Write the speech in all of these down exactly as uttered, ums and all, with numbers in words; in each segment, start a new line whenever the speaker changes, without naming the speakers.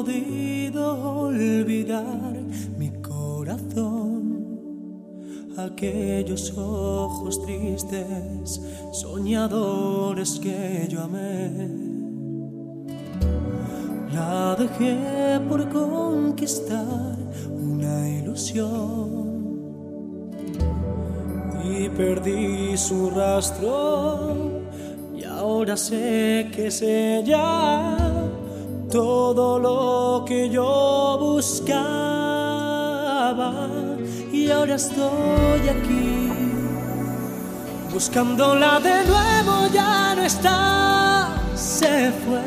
podido olvidar mi corazón, aquellos ojos tristes, soñadores que yo amé. La dejé por conquistar una ilusión y perdí su rastro, y ahora sé que es ella todo lo que yo buscaba. Y ahora estoy aquí buscándola de nuevo, ya no está, se fue.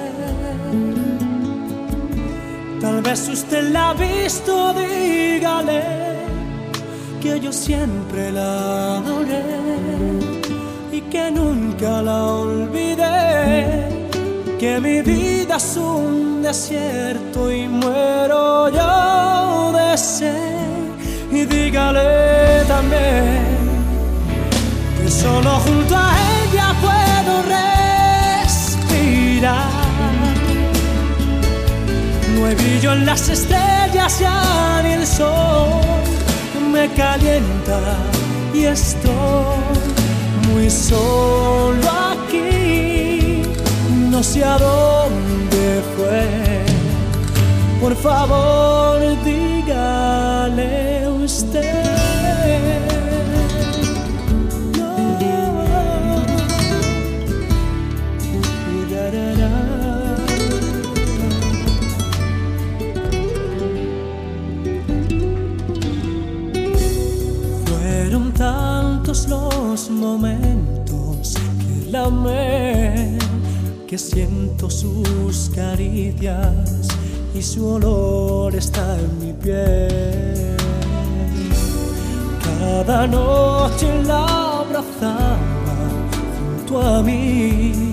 Tal vez usted la ha visto, dígale que yo siempre la adoré y que nunca la olvidé, que mi vida es un desierto y muero yo de sed. Y dígale también que solo junto a ella puedo respirar. No hay brillo en las estrellas, ya ni el sol me calienta y estoy muy solo aquí. No sé a dónde fue, por favor dígale usted. No. Fueron tantos los momentos que la amé, que siento sus caricias y su olor está en mi piel. Cada noche la abrazaba junto a mí,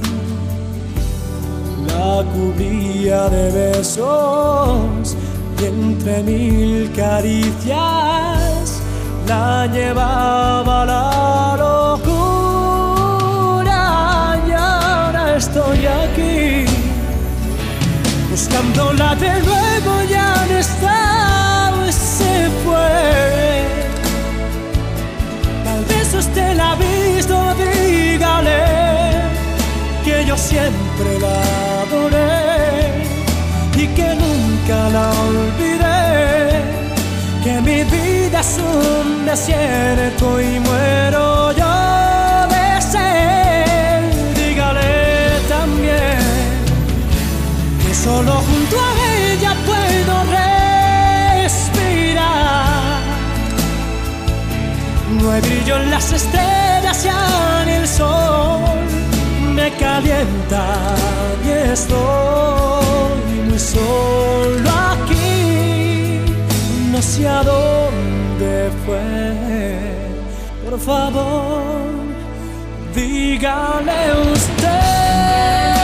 la cubría de besos y entre mil caricias la llevaba a la locura. Y ahora estoy aquí buscándola de nuevo, ya no está, se fue. Tal vez usted la ha visto, dígale que yo siempre la adoré y que nunca la olvidé, que mi vida es un desierto y muero yo de sed. Dígale también que solo junto a ella puedo respirar. No hay brillo en las estrellas, ya ni el sol me calienta y estoy muy solo aquí. No sé a dónde fue, por favor dígale usted.